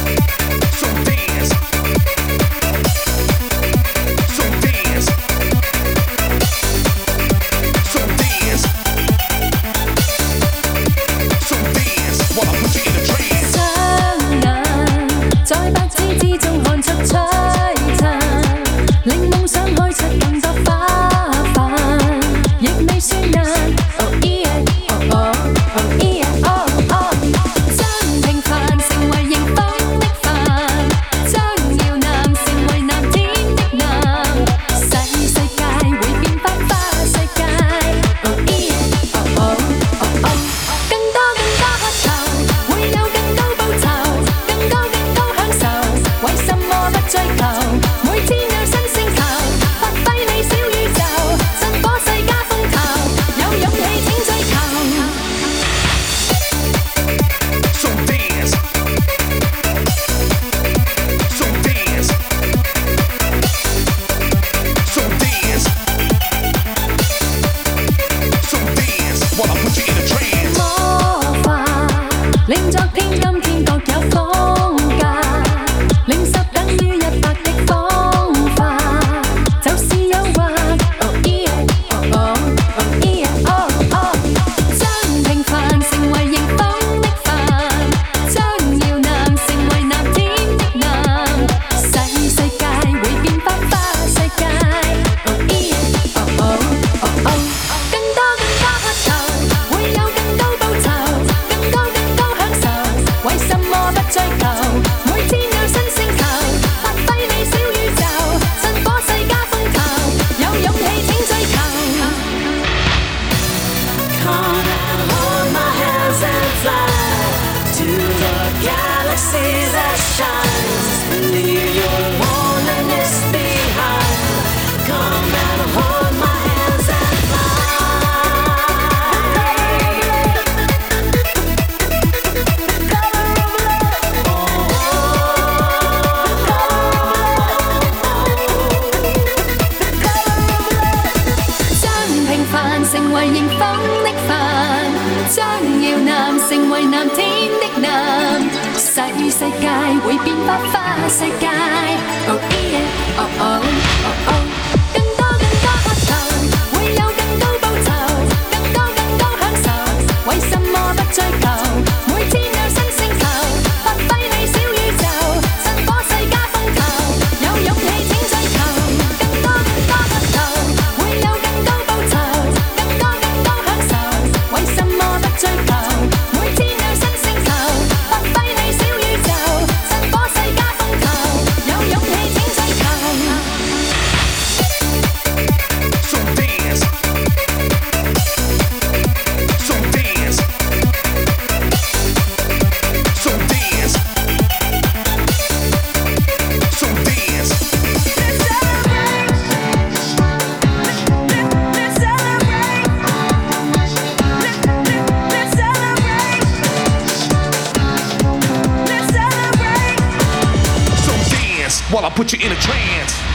成為迎風的帆，將搖籃成為藍天的藍，細世界會變百花世界。Oh yeah, oh oh oh oh， 更多渴求，會有更高報酬，更多享受，為什麼不追求？每天有新星球，發揮你小宇宙，趁火勢加風頭，有勇氣請追求，更多渴求，會有更高報酬。 While I put you in a trance.